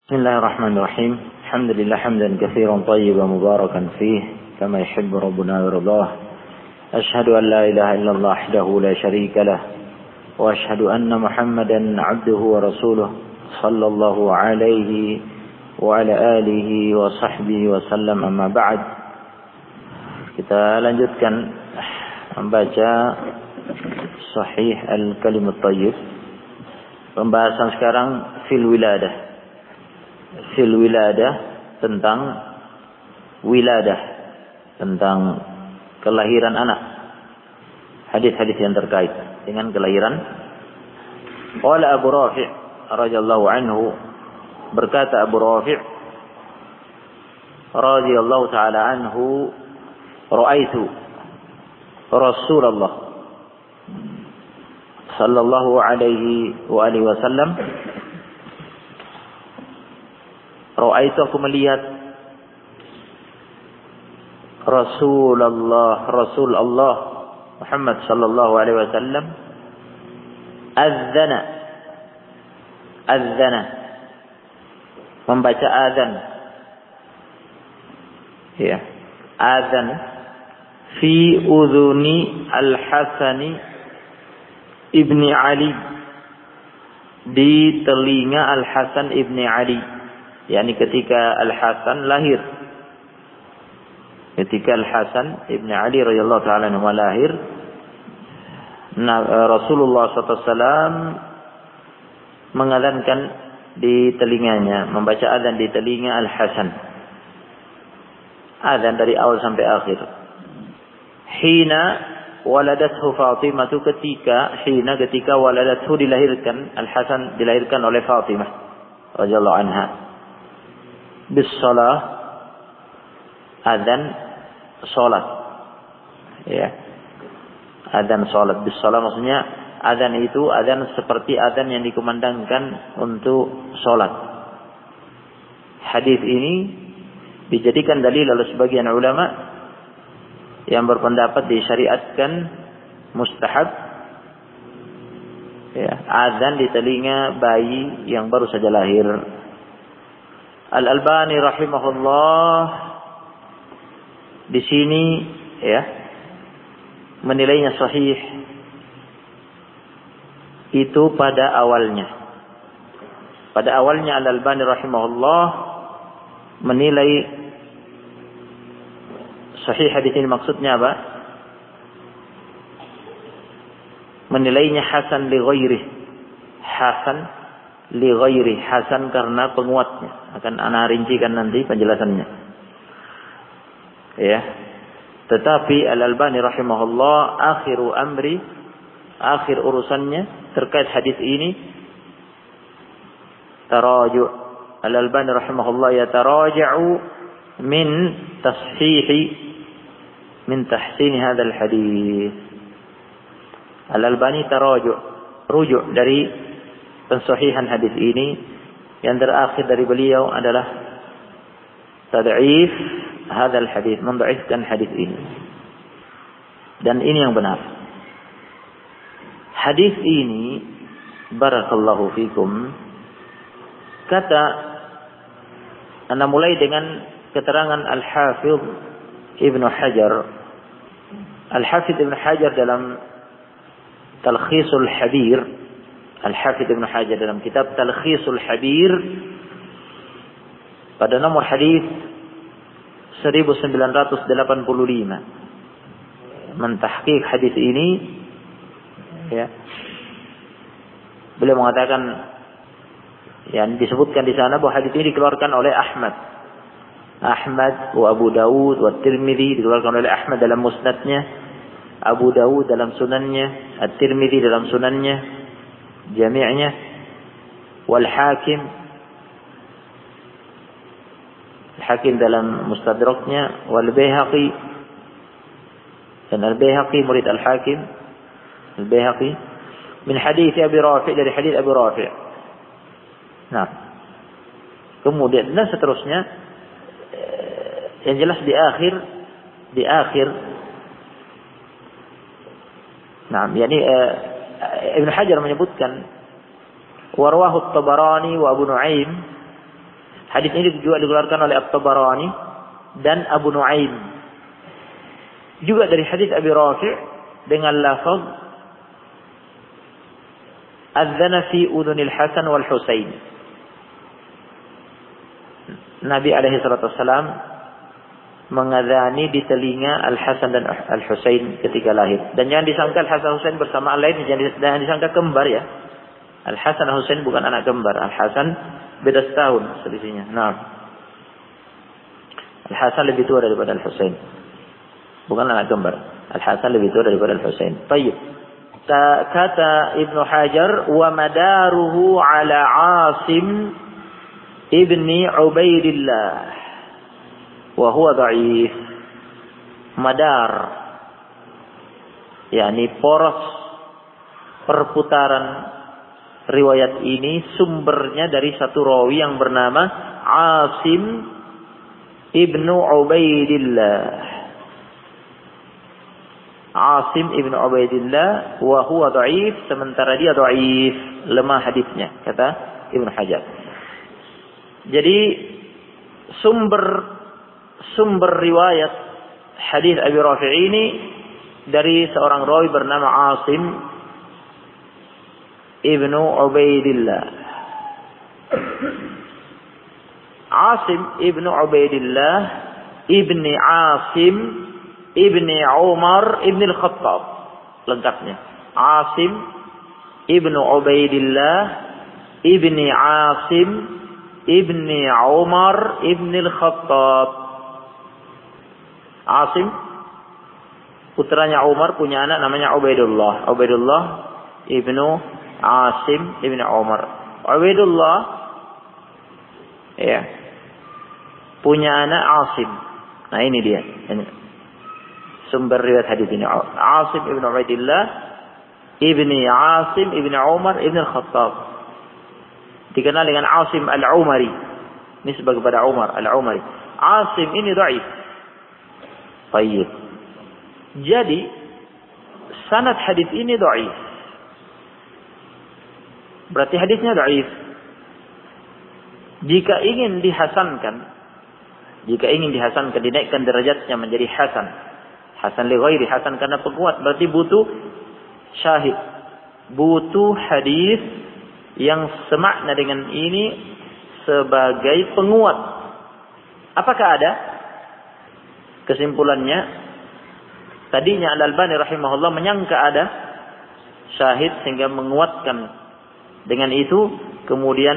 بسم الله الرحمن الرحيم. الحمد لله حمدا كثيرا طيبا مباركا فيه كما يحب ربنا ويرضاه. أشهد أن لا إله إلا الله وحده لا شريك له وأشهد أن محمدا عبده ورسوله صلى الله عليه وعلى آله وصحبه وسلم. أما بعد, kita lanjutkan membaca Sahih Al-Kalimut Thayyib. Pembahasan sekarang fil wiladah, tentang wiladah, tentang kelahiran anak. Hadis-hadis yang terkait dengan kelahiran. Qala Abu Rafi' radhiyallahu anhu, berkata Abu Rafi' radhiyallahu taala anhu, ra'aitu Rasulullah sallallahu alaihi wa alihi wasallam, ra'aitu, aku melihat Rasul Allah Muhammad sallallahu alaihi wasallam adzana, membaca azan, ya, azan fi udhuni al-Hasani ibni Ali, di telinga Al-Hasan ibni Ali, yakni ketika Al-Hasan lahir. Ketika Al-Hasan ibni Ali radhiyallahu ta'ala anhu lahir, Rasulullah SAW mengadzankan di telinganya, membaca azan di telinga Al-Hasan. Azan dari awal sampai akhir. Hina waladathu Fatimah, ketika waladathu, dilahirkan Al-Hasan, dilahirkan oleh Fatimah radhiyallahu anha. Bis-shalah, azan salat, ya, azan salat. Bis-shalah maksudnya azan itu azan seperti azan yang dikumandangkan untuk salat. Hadis ini dijadikan dalil oleh sebagian ulama yang berpendapat disyariatkan mustahab, ya, azan di telinga bayi yang baru saja lahir. Al-Albani rahimahullah di sini, ya, menilainya sahih itu pada awalnya. Pada awalnya Al-Albani rahimahullah menilai sahih hadis ini, maksudnya apa? Menilainya hasan li ghairi. Hasan karena penguatnya. Akan ana rincikan nanti penjelasannya. Ya. Tetapi Al-Albani rahimahullah akhir urusannya terkait hadis ini taraju'. Al-Albani rahimahullah yataraja'u min tahsin hadzal hadis. Al-Albani rujuk dari pensahihan hadis ini. Yang terakhir dari beliau adalah tad'if hadzal hadis, mendhaifkan hadis ini. Dan ini yang benar. Hadis ini, barakallahu fikum, anda mulai dengan keterangan Al-Hafidh Ibnu Hajar. Al-Hafidh Ibnu Hajar dalam Talkhisul Habir, Al-Hafidh Ibnu Hajar dalam kitab Talkhisul Habir, pada nomor hadis 1985 mentahqiq hadis ini, ya. Beliau mengatakan, yang disebutkan di sana bahwa hadis ini dikeluarkan oleh Ahmad wa Abu Dawud wa Tirmidzi, dikeluarkan oleh Ahmad dalam musnadnya, Abu Dawud dalam sunannya, At-Tirmidzi dalam sunannya jami'nya, wal Hakim dalam mustadraknya, wal Baihaqi, dan Al-Baihaqi murid Al-Hakim, Al-Baihaqi min hadis Abi Rafi', dari hadis Abu Rafi'. Nah, kemudian dan seterusnya, yang jelas di akhir nah, yakni Ibn Hajar menyebutkan warwahu Tabarani wa Abu Nuaim Hadis ini juga dikeluarkan oleh At-Tabarani dan Abu Nuaim. Juga dari hadis Abi Rafi' dengan lafaz adzana fi udhunil Hasan wal Husain. Nabi alaihi salatu wasallam mengadzani di telinga Al-Hasan dan Al-Husain ketika lahir. Dan jangan disangka Al-Hasan Husain bersamaan lain, jangan disangka kembar ya. Al-Hasan Husain bukan anak kembar. Al-Hasan beda setahun selisihnya. Nah, Al-Hasan lebih tua daripada Al-Husain. Bukan anak kembar. Al-Hasan lebih tua daripada Al-Husain. Baik. Kata Ibnu Hajar, wa madaruhu ala Asim ibni Ubaidillah, wa huwa dhaif. Madar, yakni poros perputaran riwayat ini sumbernya dari satu rawi yang bernama Asim ibnu Ubaidillah. Asim ibnu Ubaidillah wa huwa dhaif, sementara dia dhaif, lemah hadisnya, kata Ibnu Hajar. Jadi sumber riwayat hadis Abi Rafi' ini dari seorang rawi bernama Asim ibnu Ubaidillah. Asim ibnu Ubaidillah ibni Asim ibni Umar ibni Al-Khattab, lengkapnya. Asim ibnu Ubaidillah ibni Asim ibni Umar ibni Al-Khattab. Asim putranya Umar punya anak namanya Ubaidullah. Ubaidullah ibnu Asim ibnu Umar. Ubaidullah ya punya anak Asim. Nah ini dia. Ini sumber riwayat hadis ini. Asim ibnu Ubaidillah ibni Asim ibni Umar ibni Al-Khattab. Dikenal dengan Asim Al-Umari. Nisbah kepada Umar Al-Umari. Asim ini dhaif. Baik. Jadi sanad hadis ini dhaif. Berarti hadisnya dhaif. Jika ingin dihasankan, dinaikkan derajatnya menjadi hasan. Hasan li ghairi, hasan karena penguat, berarti butuh syahid. Butuh hadis yang semakna dengan ini sebagai penguat. Apakah ada? Kesimpulannya, tadinya Al-Albani rahimahullah menyangka ada syahid sehingga menguatkan dengan itu, kemudian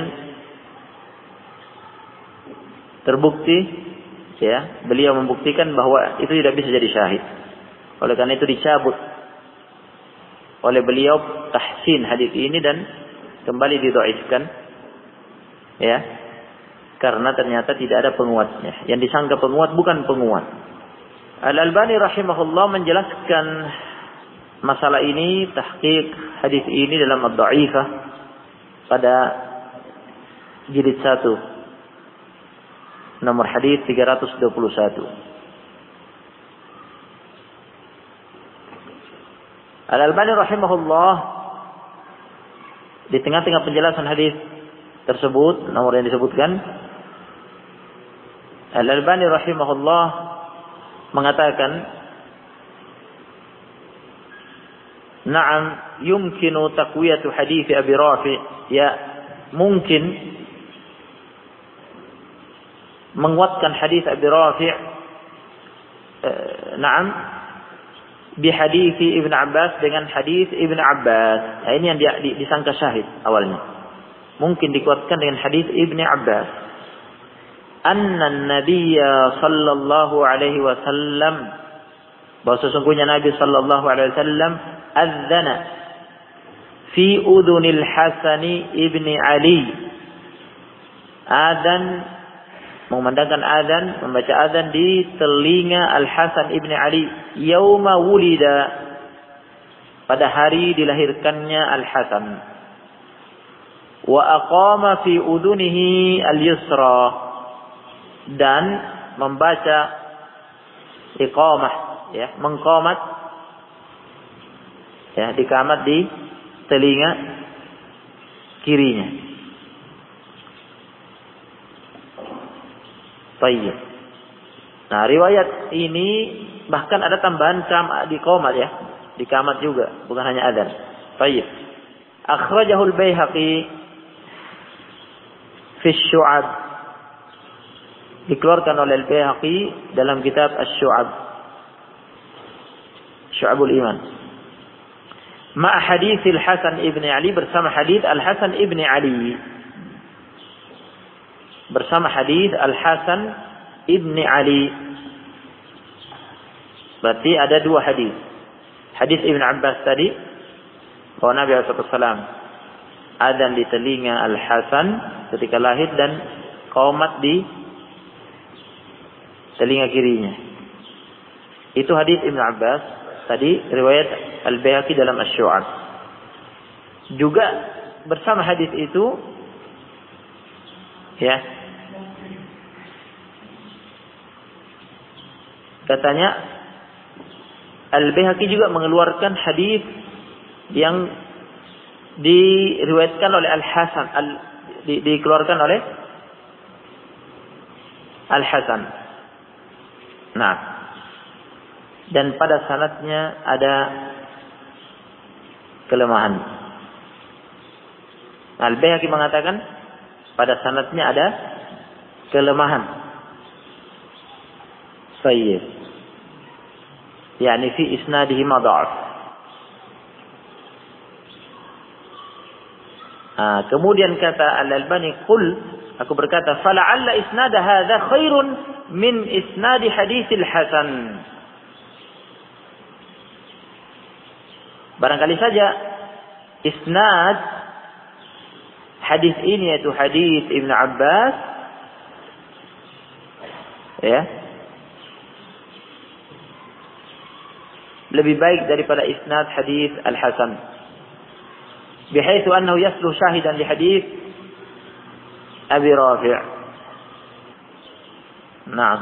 terbukti ya, beliau membuktikan bahwa itu tidak bisa jadi syahid. Oleh karena itu dicabut oleh beliau tahsin hadis ini dan kembali didhaifkan ya, karena ternyata tidak ada penguatnya. Yang disangka penguat bukan penguat. Al-Albani rahimahullah menjelaskan masalah ini, tahqiq hadis ini dalam Ad-Dha'ifah pada jilid 1 nomor hadis 321. Al-Albani rahimahullah di tengah-tengah penjelasan hadis tersebut, nomor yang disebutkan, Al-Albani rahimahullah mengatakan, "Na'am, yumkinu taqwiyatu hadits Abi Rafi'." Ya, mungkin menguatkan hadis Abi Rafi'. Na'am, bi hadits Ibn Abbas, dengan hadis Ibn Abbas. Nah, ini yang disangka syahid awalnya. Mungkin dikuatkan dengan hadis Ibn Abbas. Anna Nabiyya sallallahu alaihi wasallam, bahwa sesungguhnya Nabi sallallahu alaihi wasallam adzana fi udhunil Hasani ibni Ali. Adzan, mengumandangkan adzan, membaca adzan di telinga Al-Hasan ibni Ali yauma wulida, pada hari dilahirkannya Al-Hasan. Wa aqama fi udhunihi al-yusra, dan membaca iqamah ya, mengqamat ya, dikamat di telinga kirinya. Tayyib. Nah, riwayat ini bahkan ada tambahan di qomat ya. Di qamat juga, bukan hanya adzan. Tayyib. Akhrajahu al-Baihaqi fi Syu'ab. Dikeluarkan oleh al-Baihaqi dalam kitab Asy-Syu'ab. Syu'abul Iman. Ma hadits Al-Hasan ibn Ali, bersama hadits Al-Hasan ibn Ali. Bersama hadits Al-Hasan ibn Ali. Berarti ada dua hadis. Hadis Ibn Abbas tadi, bahwa Nabi SAW adzan di telinga Al-Hasan ketika lahir dan qamat di telinga kirinya. Itu hadis Ibn Abbas tadi, riwayat Al-Baihaqi dalam Asy-Syu'ab. Juga bersama hadis itu ya, katanya Al-Baihaqi juga mengeluarkan hadis yang diriwayatkan oleh Al-Hasan, dikeluarkan oleh Al-Hasan. Nah, dan pada sanadnya ada kelemahan. Al-Baihaqi mengatakan pada sanadnya ada kelemahan. Sayyid. Yani fi isnadihi madhaf. Kemudian kata Al-Albani, qul, aku berkata, fala'alla isnad hadza khairun min isnadi haditsil Hasan. Barangkali saja isnad hadis ini, yaitu hadis Ibn Abbas, ya, lebih baik daripada isnad hadis Al-Hasan. Bihaitsu annahu yasluh syahidan li hadis Abi Rafi'. Nah,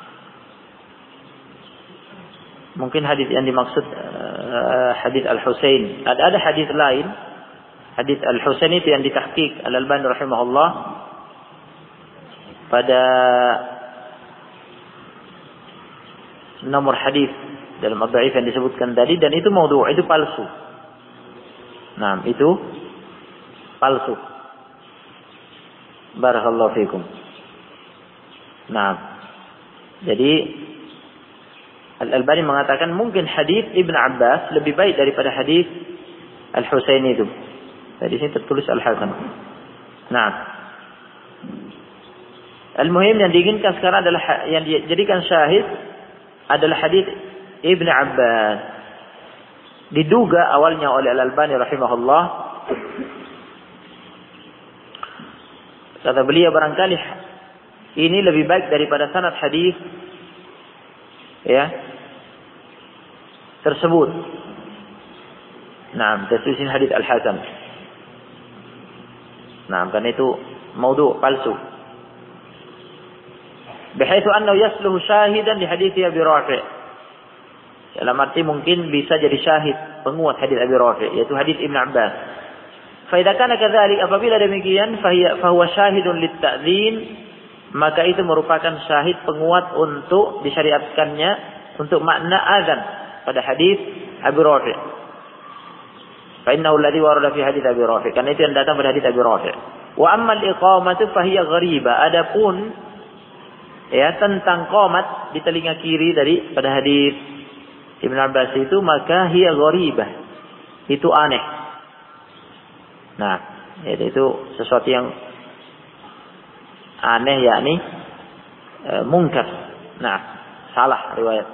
mungkin hadis yang dimaksud hadis Al-Husain. Ada hadis lain, hadis Al-Husain itu yang ditahqiq Al-Albani rahimahullah pada nomor hadis dalam ad-dhaif yang disebutkan tadi, dan itu maudhu', itu palsu. Nah, itu palsu. Barakallahu fikum. Nah, jadi Al-Albani mengatakan mungkin hadis Ibn Abbas lebih baik daripada hadis Al-Husain itu. Tadi sini tertulis Al-Hasan. Nah, al-muhim yang diinginkan sekarang adalah, yang dijadikan syahid adalah hadis Ibn Abbas. Diduga awalnya oleh Al-Albani rahimahullah, kata beliau, barangkali ini lebih baik daripada sanad hadis ya tersebut. Nah, tertulis hadis Al-Hasan. Nah, karena itu maudhu', palsu. Bihaitsu annahu yasluhu syahidan li hadits Abi Rafi'. Dalam arti mungkin bisa jadi syahid, penguat hadis Abi Rafi', yaitu hadis Ibn Abbas. Fa idza kana kadzalik, apabila demikian, fa huwa syahidun lit-ta'dzin, maka itu merupakan syahid, penguat untuk disyariatkannya untuk makna azan pada hadis Abi Rafi'. Fa innahu alladhi warada fi hadis Abi Rafi', karena itu yang datang pada hadis Abi Rafi'. Wa amma al-iqamatu fa hiya gharibah. Adapun ya tentang qamat di telinga kiri dari pada hadis Ibn Abbas itu, maka hiya gharibah, itu aneh. Nah, itu sesuatu yang aneh, yakni mungkar. Nah, salah riwayat.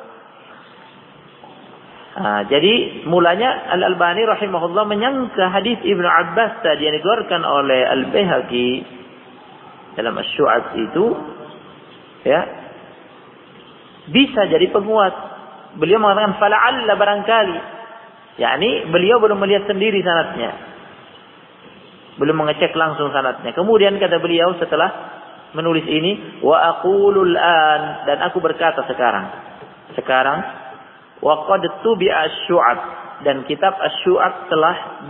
Nah, jadi mulanya Al-Albani rahimahullah menyangka hadis Ibn Abbas tadi yang dikeluarkan oleh Al-Baihaqi dalam Asy-Syu'ab itu ya bisa jadi penguat. Beliau mengatakan fala'alla, barangkali, yakni beliau belum melihat sendiri sanadnya, belum mengecek langsung sanadnya. Kemudian kata beliau setelah menulis ini, wa aqulul an, dan aku berkata sekarang wa qad tubi'a asy-Syu'ab, dan kitab Asy-Syu'ab telah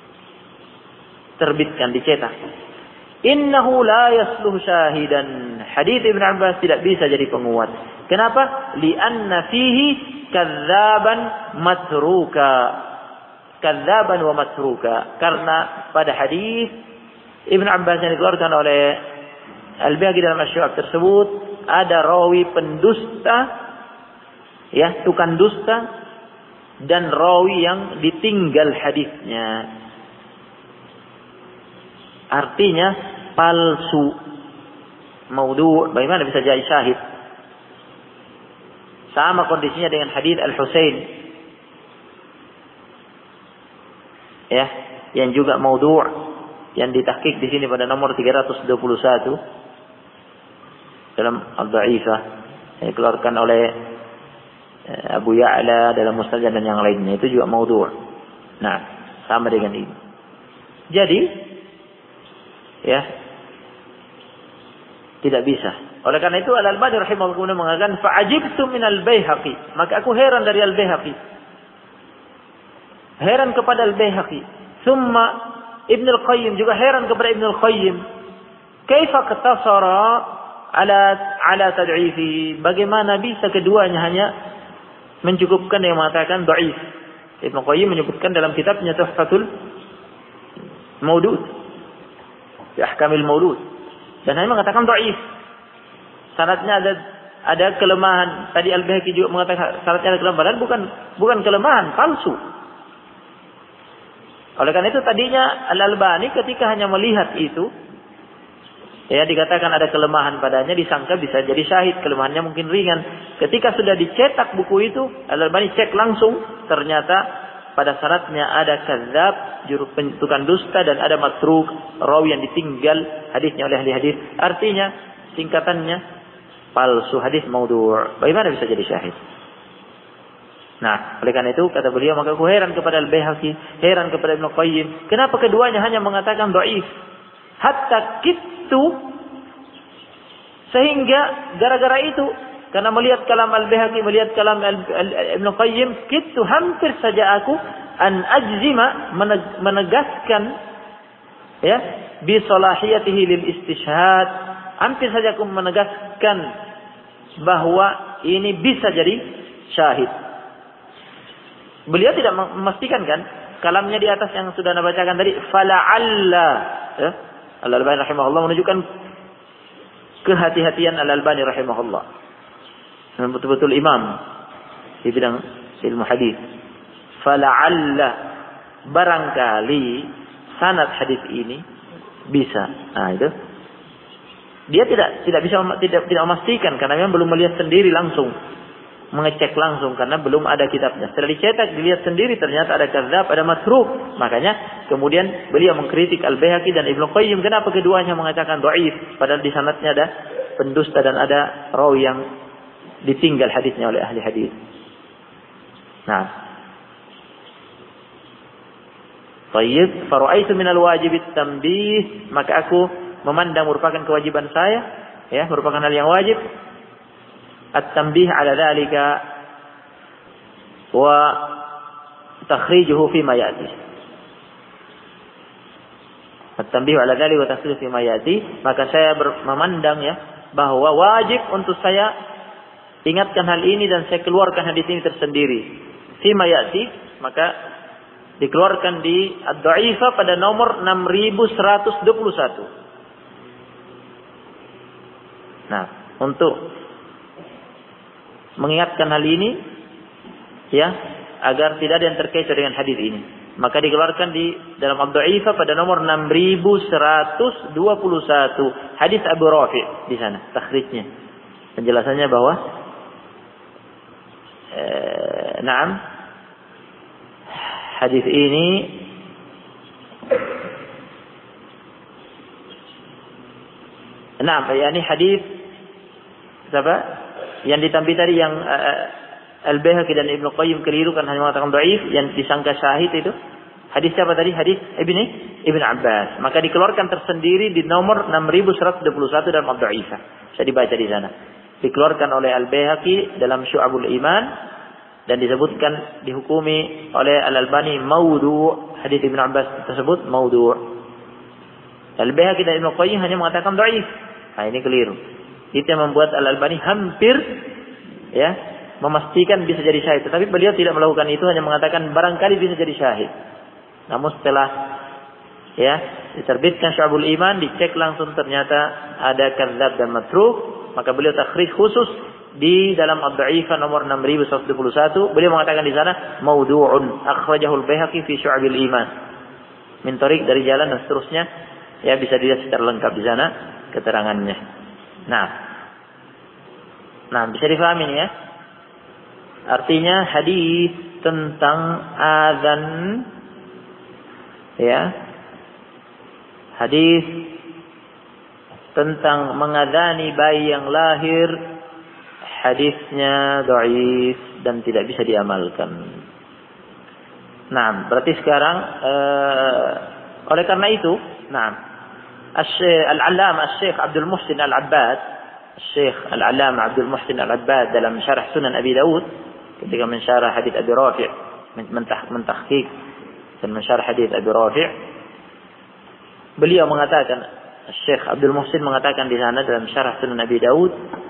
diterbitkan, dicetak. Innahu la yasluh syahidan hadis Ibn Abbas tidak bisa jadi penguat. Kenapa? Li'anna fihi kadzaban matruka. Kadzaban wa matruka. Karena pada hadis Ibn Abbas yang dikeluarkan oleh Al-Baihaqi dalam Asy-Syu'ab tersebut ada rawi pendusta, ya, tukang dusta, dan rawi yang ditinggal hadisnya. Artinya palsu, maudhu'. Bagaimana bisa jadi syahid? Sama kondisinya dengan hadis Al-Husain, ya, yang juga maudhu', yang ditahqiq di sini pada nomor 321 dalam Al-Dha'ifah, yang dikeluarkan oleh Abu Ya'la dalam Musnad dan yang lainnya, itu juga maudhu'. Nah, sama dengan ini. Jadi, ya, tidak bisa. Oleh karena itu Al-Albani rahimahullah mengatakan fa'ajibtu min Al-Baihaqi, maka aku heran dari Al-Baihaqi, heran kepada Al-Baihaqi. Thumma Ibn Al-Qayyim, juga heran kepada Ibn Al-Qayyim, kaifa qatasara ala tad'ifi, bagaimana bisa keduanya hanya mencukupkan yang mengatakan dhaif. Ibn Qayyim menyebutkan dalam kitabnya Tuhfatul Maudud, Ahkamil Maulud, dan hanya mengatakan dhaif. Sanadnya ada kelemahan. Tadi Al-Baihaqi juga mengatakan sanadnya ada kelemahan, bukan kelemahan, palsu. Oleh karena itu tadinya Al-Albani ketika hanya melihat itu, ya, dikatakan ada kelemahan padanya, disangka bisa jadi syahid, kelemahannya mungkin ringan. Ketika sudah dicetak buku itu, Al-Albani cek langsung, ternyata pada syaratnya ada kadzab, juru tukang dusta, dan ada matruk, rawi yang ditinggal hadisnya oleh ahli hadis. Artinya singkatannya palsu, hadis maudhu'. Bagaimana bisa jadi syahid? Nah, oleh karena itu kata beliau, maka aku heran kepada Al-Baihaqi, heran kepada Ibn Qayyim, kenapa keduanya hanya mengatakan dhaif? Hatta kittu, sehingga gara-gara itu, karena melihat kalam Al-Baihaqi, melihat kalam Ibn Qayyim, kittu, hampir saja aku an ajzima, menegaskan, ya, bi salahiyatihi lil istishhad, hampir saja aku menegaskan bahwa ini bisa jadi syahid. Beliau tidak memastikan, kan, kalamnya di atas yang sudah Anda bacakan tadi, fala'alla, ya? Al-Albani rahimahullah menunjukkan kehati-hatian Al-Albani rahimahullah, dan betul-betul imam di bidang ilmu hadis. Fala'alla, barangkali sanad hadis ini bisa. Nah, itu dia tidak bisa tidak memastikan, karena memang belum melihat sendiri langsung, mengecek langsung, karena belum ada kitabnya. Setelah dicetak, dilihat sendiri, ternyata ada kadzab, ada matruk. Makanya kemudian beliau mengkritik Al-Baihaqi dan Ibnu Qayyim, kenapa keduanya mengatakan dhaif, padahal di sanadnya ada pendusta dan ada rawi yang ditinggal hadisnya oleh ahli hadis. Nah, tayyib, fara'aitu minal wajib at-tanbih, maka aku memandang merupakan kewajiban saya, ya, merupakan hal yang wajib, at-tanbih ala dzalika wa takhrijuhu fi ma ya'ti. At-tanbih ala dzalika wa takhrijuhu fi ma ya'ti, maka saya memandang, ya, bahwa wajib untuk saya ingatkan hal ini dan saya keluarkan hadis ini tersendiri. Fi ma ya'ti, maka dikeluarkan di Ad-Dha'ifah pada nomor 6121. Nah, untuk mengingatkan hal ini, ya, agar tidak ada yang terkecoh dengan hadis ini, maka dikeluarkan di dalam Ad-Dha'ifah pada nomor 6121, hadis Abu Rafi' di sana takhrijnya, penjelasannya bahwa na'am, hadis ini yakni hadis apa yang ditambah tadi, yang Al-Baihaqi dan Ibnu Qayyim keliru kan hanya mengatakan dhaif, yang disangka syahid itu hadis siapa tadi? Hadis Ibn Abbas. Maka dikeluarkan tersendiri di nomor 6121 dalam Ad-Dha'ifah. Bisa dibaca di sana. Dikeluarkan oleh Al-Baihaqi dalam Syu'abul Iman dan disebutkan dihukumi oleh Al-Albani maudhu'. Hadis Ibn Abbas tersebut maudhu'. Al-Baihaqi dan Ibnu Qayyim hanya mengatakan dhaif. Nah, ini keliru. Itu yang membuat Al-Albani hampir ya memastikan bisa jadi syahid. Tetapi beliau tidak melakukan itu, hanya mengatakan barangkali bisa jadi syahid. Namun setelah ya diterbitkan Syu'abul Iman, dicek langsung ternyata ada kadzdzab dan matruk, maka beliau takhrij khusus di dalam Ad-Dha'ifah nomor 6121. Beliau mengatakan di sana maudhu'un akhrajahu Al-Baihaqi fi Syu'abil Iman. Min tariq, dari jalan dan seterusnya. Ya, bisa dilihat secara lengkap di sana keterangannya. Nah, bisa difahami ya. Artinya hadis tentang azan ya. Hadis tentang mengadani bayi yang lahir, hadisnya dhaif dan tidak bisa diamalkan. Nah, berarti sekarang oleh karena itu, Al-Allamah Syekh Abdul Muhsin Al-Abbad, Syekh Al-Allamah Abdul Muhsin Al-Abbad dalam syarah Sunan Abi Dawud ketika mensyarah hadis Abi Rafi', mentahqiq dan mensyarah hadis Abi Rafi', beliau mengatakan, Syekh Abdul Muhsin mengatakan di sana dalam syarah Sunan Abi Dawud,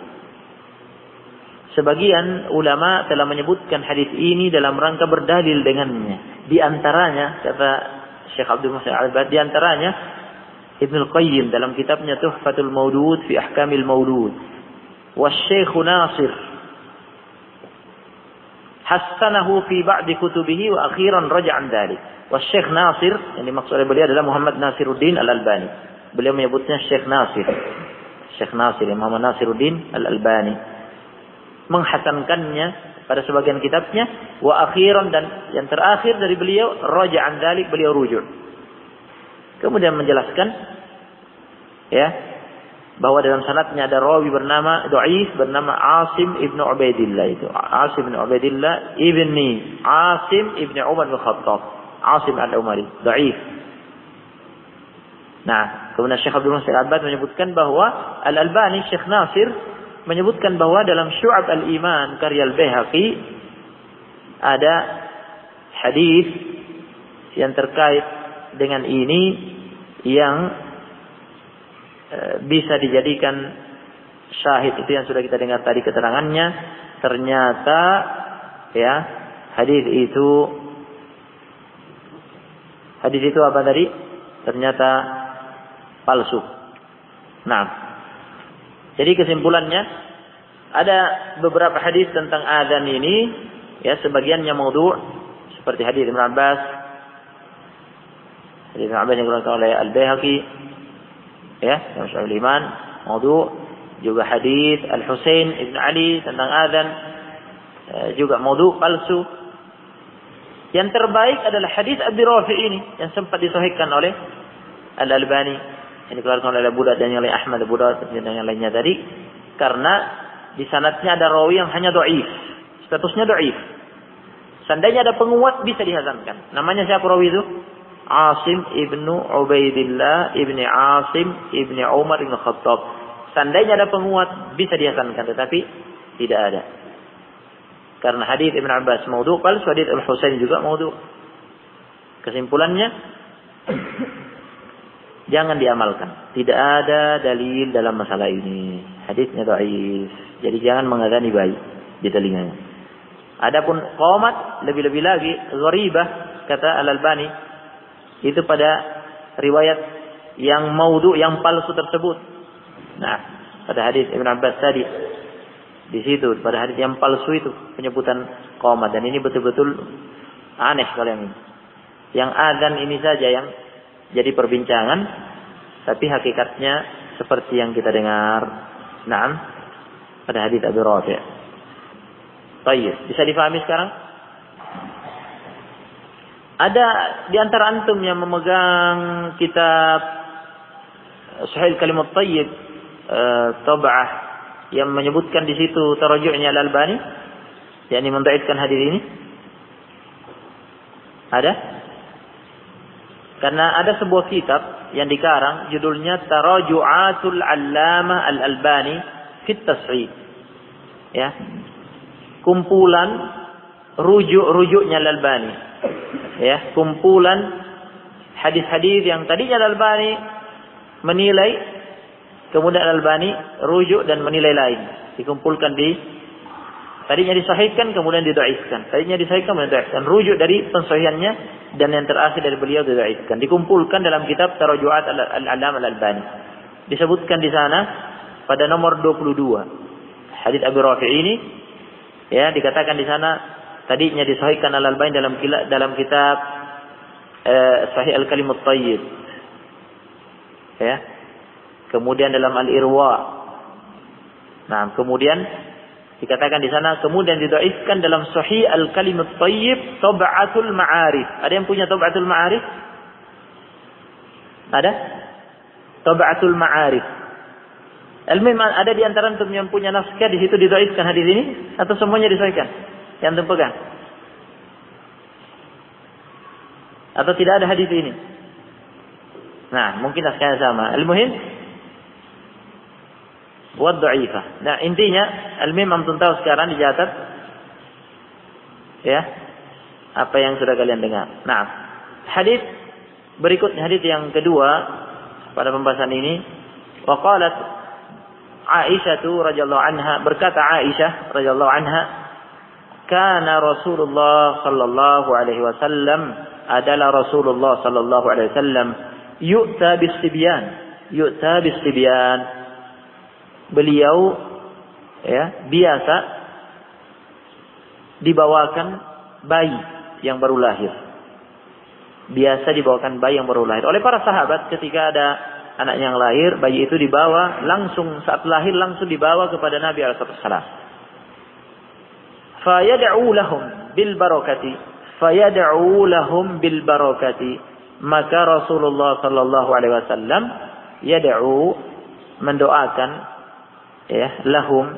sebagian ulama telah menyebutkan hadis ini dalam rangka berdalil dengannya. Di antaranya, kata Syekh Abdul Muhsin Al-Abbad, di antaranya Ibnu Al-Qayyim dalam kitabnya Tuhfatul Maulud fi Ahkamil Maulud, wa Syekh Nasir hassanahu fi ba'd kutubihi wa akhiran raja'an dzalik. Wa Syekh Nasir, yang dimaksud oleh beliau adalah Muhammad Nasiruddin Al-Albani. Beliau menyebutnya Syekh Nasir. Syekh Nasir, Muhammad Nasiruddin Al-Albani menghasankannya pada sebagian kitabnya, wa akhiran, dan yang terakhir dari beliau raja'an dzalik, beliau rujuk. Kemudian menjelaskan ya bahwa dalam sanadnya ada rawi bernama dhaif bernama Asim ibnu Ubaidillah, itu Asim ibnu Ubaidillah ibni Asim ibnu Umar bin Khattab, Asim al-Umari, dhaif. Nah, kemudian Syekh Abdul Muhsin Al-Abbad menyebutkan bahwa Al-Albani, Syekh Nasir menyebutkan bahwa dalam Syu'ab al-Iman karya Al-Baihaqi ada hadis yang terkait dengan ini yang bisa dijadikan syahid, itu yang sudah kita dengar tadi keterangannya. Ternyata ya hadis itu apa tadi? Ternyata palsu. Nah, jadi kesimpulannya ada beberapa hadis tentang adzan ini ya, sebagiannya maudhu' seperti hadis Ibnu Abbas, hadis Ibnu Abbas yang diriwayatkan oleh Al-Baihaqi ya, yang Syu'abul Iman maudhu', juga hadis Al-Husain Ibn Ali tentang adzan juga maudhu', palsu. Yang terbaik adalah hadis Abi Rafi' ini yang sempat disahihkan oleh Al-Albani, yang dikeluarkan oleh Abu Dawud dan oleh Ahmad, Abu Dawud dan yang lainnya tadi, karena di sanadnya ada rawi yang hanya dhaif, statusnya dhaif. Seandainya ada penguat bisa dihasankan. Namanya siapa rawi itu? Asim ibnu Ubaidillah ibni Asim ibni Umar ibn Khattab. Seandainya ada penguat bisa dihasankan, tetapi tidak ada. Karena hadis Ibn Abbas maudhu', palsu, hadis Al-Husain juga maudhu'. Kesimpulannya jangan diamalkan. Tidak ada dalil dalam masalah ini. Hadisnya dhaif. Jadi jangan mengadani bayi di telinganya. Adapun qamat, lebih-lebih lagi gharibah, kata Al-Albani, itu pada riwayat yang maudhu', yang palsu tersebut. Nah, pada hadis Ibn Abbas tadi, di situ pada hadis yang palsu itu penyebutan qamat, dan ini betul-betul aneh kalau yang ini. Yang adzan ini saja yang jadi perbincangan, tapi hakikatnya seperti yang kita dengar. Naam, pada hadis Abi Rafi'. Baik, bisa difahami sekarang? Ada di antara antum yang memegang kitab Sahih Kalimat Thayyib tab'ah yang menyebutkan di situ taraju'nya Al-Albani, yakni mendhaifkan hadis ini? Ada? Karena ada sebuah kitab yang dikarang judulnya Taraju'atul Allamah Al-Albani fit Tashih. Ya. Kumpulan rujuk-rujuknya Al-Albani. Ya, kumpulan hadis-hadis yang tadinya Al-Albani menilai kemudian Al-Albani rujuk dan menilai lain. Dikumpulkan tadinya disahihkan, kemudian didhaifkan. Tadinya disahihkan, kemudian didhaifkan. Rujuk dari pensahihannya dan yang terakhir dari beliau didhaifkan. Dikumpulkan dalam kitab Taraju'at Al-Allam Al-Albani. Disebutkan di sana pada nomor 22. Hadits Abi Rafi' ini ya dikatakan di sana tadinya disahihkan Al-Albani dalam kitab Sahih Al-Kalimut Thayyib. Ya. Kemudian dalam Al-Irwa. Nah, kemudian dikatakan di sana kemudian didhaifkan dalam Sahih Al-Kalimut Thayyib Tab'atul Ma'arif. Ada yang punya Tab'atul Ma'arif? Ada? Tab'atul Ma'arif. Al-Mimman ada di antara antum yang punya naskah di situ didhaifkan hadis ini atau semuanya disahihkan? Yang antum pegang? Atau tidak ada hadis ini? Nah, mungkin naskahnya sama. Al-muhim wa dha'ifah. Nah, intinya al-mim antum tahu sekarang dicatat ya. Apa yang sudah kalian dengar. Nah, hadis berikut hadis yang kedua pada pembahasan ini, wa qalat Aisyah radhiyallahu anha, berkata Aisyah radhiyallahu anha, kana Rasulullah sallallahu alaihi wasallam, adalah Rasulullah sallallahu alaihi wasallam yu'ta bis-sibyan. Beliau ya biasa dibawakan bayi yang baru lahir. Biasa dibawakan bayi yang baru lahir oleh para sahabat. Ketika ada anak yang lahir, bayi itu dibawa langsung, saat lahir langsung dibawa kepada Nabi sallallahu alaihi wasallam. Fayad'u lahum bil barakati. Maka Rasulullah sallallahu alaihi wasallam yad'u, mendoakan ya lahum,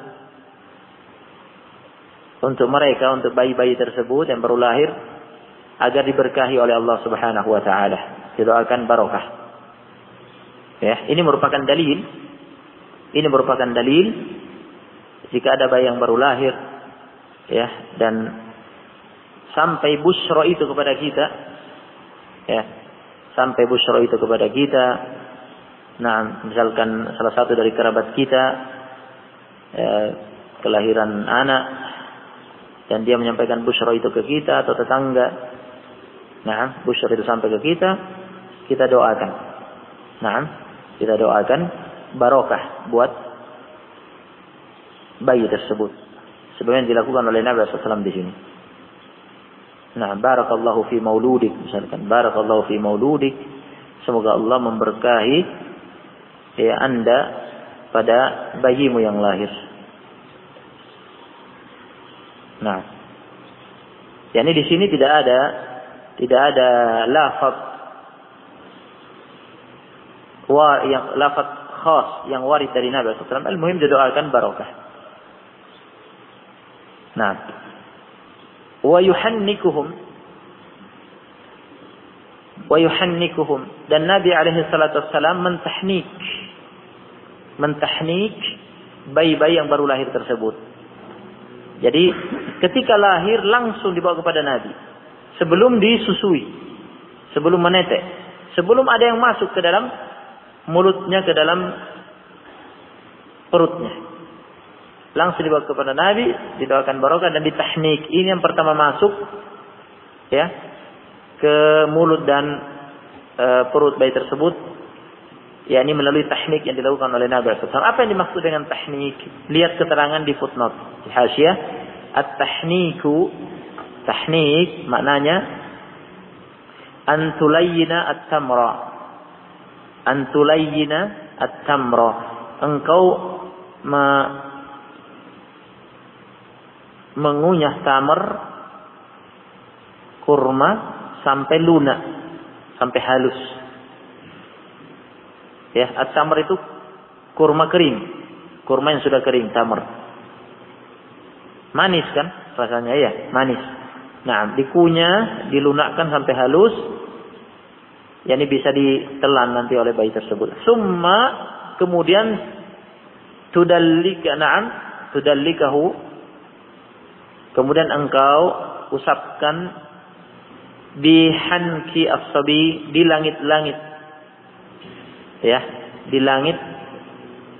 untuk mereka, untuk bayi-bayi tersebut yang baru lahir, agar diberkahi oleh Allah Subhanahu wa taala, didoakan barokah. Ya, ini merupakan dalil. Ini merupakan dalil jika ada bayi yang baru lahir ya, dan sampai busyra itu kepada kita ya, sampai busyra itu kepada kita. Nah, misalkan salah satu dari kerabat kita kelahiran anak dan dia menyampaikan busyra itu ke kita atau tetangga. Nah, busyra itu sampai ke kita doakan. Nah, kita doakan barokah buat bayi tersebut. Sebagaimana dilakukan oleh Nabi SAW di sini. Nah, barakallahu fi mauludik, misalkan barakallahu fi mauludik, semoga Allah memberkahi ya Anda pada bayimu yang lahir. Nah, yakni di sini tidak ada lafaz yang lafaz khas yang warid dari Nabi SAW. Al-muhim didoakan barokah. Nah, wa yuhannikuhum, dan Nabi alaihi salatu wassalam mentahnik bayi-bayi yang baru lahir tersebut. Jadi ketika lahir langsung dibawa kepada Nabi, sebelum disusui, sebelum menetek, sebelum ada yang masuk ke dalam mulutnya, ke dalam perutnya, langsung dibawa kepada Nabi, didoakan barokah dan ditahnik. Ini yang pertama masuk ya ke mulut dan perut bayi tersebut, yakni melalui tahnik yang dilakukan oleh Nabi SAW. Apa yang dimaksud dengan tahnik? Lihat keterangan di footnote di hasyiah. At-tahniku, tahnik maknanya antulayyina at-tamra, antulayyina at-tamra, engkau mengunyah tamar, kurma sampai lunak, sampai halus. Ya, at-tamar itu kurma kering, kurma yang sudah kering, tamar. Manis kan rasanya ya, manis. Nah, dikunyah, dilunakkan sampai halus. Yani bisa ditelan nanti oleh bayi tersebut. Summa, kemudian tudallikahu, kemudian engkau usapkan di hanki as-sabi, di langit-langit. Ya, di langit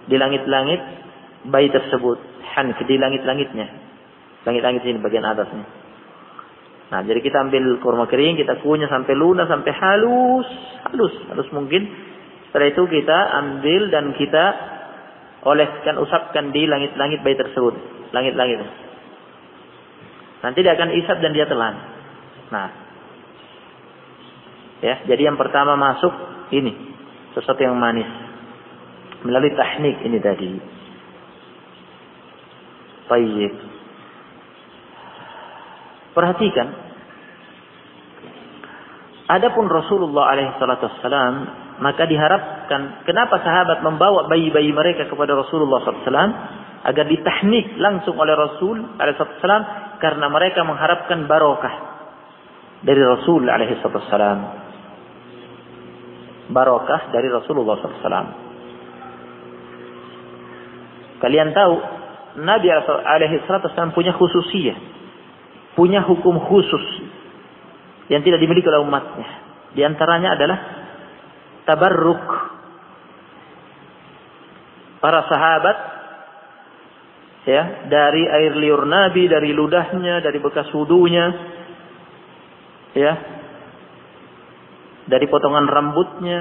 di langit-langit bayi tersebut. Hanf di langit-langitnya. Langit-langit ini bagian atasnya. Nah, jadi kita ambil kurma kering, kita kunyah sampai lunak, sampai halus mungkin. Setelah itu kita ambil dan kita oleskan, usapkan di langit-langit bayi tersebut. Langit-langit. Nanti dia akan isap dan dia telan. Nah, ya, jadi yang pertama masuk ini, sesuatu yang manis. Melalui teknik ini tadi. Baik. Perhatikan. Adapun Rasulullah SAW, maka diharapkan, kenapa sahabat membawa bayi-bayi mereka kepada Rasulullah SAW agar ditahnik langsung oleh Rasul SAW, karena mereka mengharapkan barokah dari Rasul SAW. Barokah dari Rasulullah SAW. Kalian tahu, Nabi SAW punya khususiyah. Punya hukum khusus yang tidak dimiliki oleh umatnya. Di antaranya adalah tabarruk. Para sahabat, ya, dari air liur Nabi, dari ludahnya, dari bekas wudunya, ya, dari potongan rambutnya,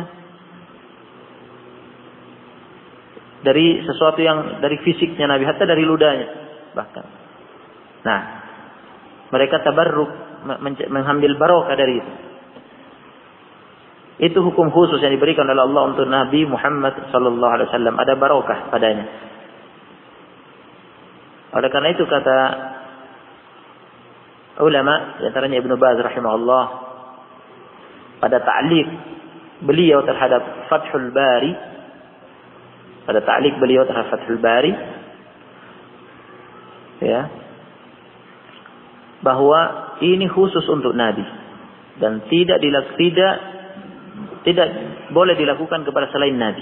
dari sesuatu yang dari fisiknya Nabi, hatta dari ludahnya bahkan. Nah, mereka tabarruk, mengambil barokah dari itu. Itu hukum khusus yang diberikan oleh Allah untuk Nabi Muhammad sallallahu alaihi wasallam, ada barokah padanya. Oleh karena itu kata ulama, di antaranya Ibnu Baz rahimahullah, pada ta'liq beliau terhadap Fathul Bari, pada ta'liq beliau terhadap Fathul Bari, ya, bahwa ini khusus untuk Nabi dan tidak boleh dilakukan kepada selain Nabi.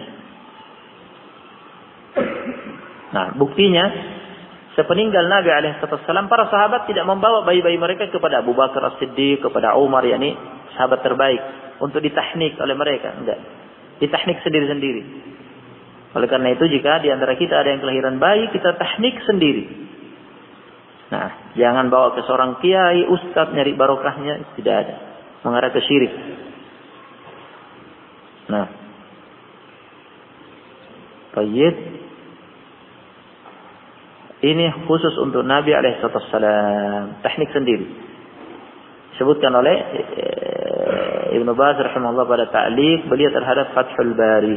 Nah, buktinya sepeninggal Nabi alaihissalam, para sahabat tidak membawa bayi-bayi mereka kepada Abu Bakar As-Siddiq, kepada Umar, yakni sahabat terbaik, untuk ditahnik oleh mereka. Enggak. Ditahnik sendiri-sendiri. Oleh karena itu, jika di antara kita ada yang kelahiran bayi, kita tahnik sendiri. Nah, jangan bawa ke seorang kiai, ustaz, nyari barokahnya, tidak ada. Mengarah ke syirik. Nah, baik. Ini khusus untuk Nabi alaihissalam. Teknik sendiri. Disebutkan oleh Ibnu Baz rahimahullah pada ta'liq beliau terhadap Fathul Bari.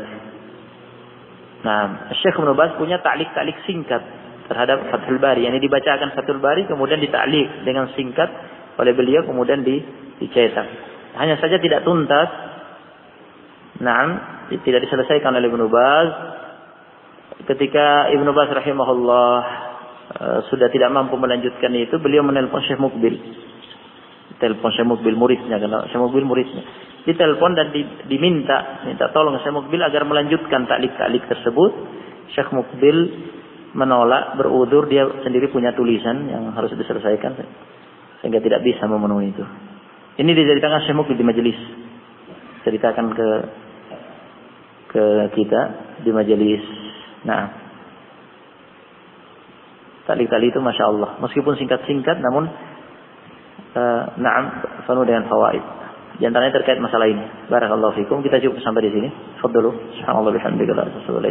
Nah, Syekh Ibnu Baz punya ta'liq singkat terhadap Fathul Bari, yang dibacakan Fathul Bari kemudian ditaklik dengan singkat oleh beliau, kemudian dicetak. Hanya saja tidak tuntas. Naam, tidak diselesaikan oleh Ibnu Baz. Ketika Ibnu Baz rahimahullah sudah tidak mampu melanjutkan itu, beliau menelpon Syekh Mukbil. Telepon Syekh Mukbil muridnya, karena Syekh Mukbil muridnya. Ditelepon dan minta tolong Syekh Mukbil agar melanjutkan taklik tersebut. Syekh Mukbil menolak, berudzur, dia sendiri punya tulisan yang harus diselesaikan sehingga tidak bisa memenuhi itu. Ini diceritakan Syekh Mukbil di majelis. Ceritakan ke kita di majelis. Nah, tali itu Masya Allah, meskipun singkat-singkat namun na'am penuh dengan fawaid. Di antaranya terkait masalah ini. Barakallahu fikum. Kita cukup sampai di sini. Fadlu. Subhanallah bihamdika la ilaha illa anta.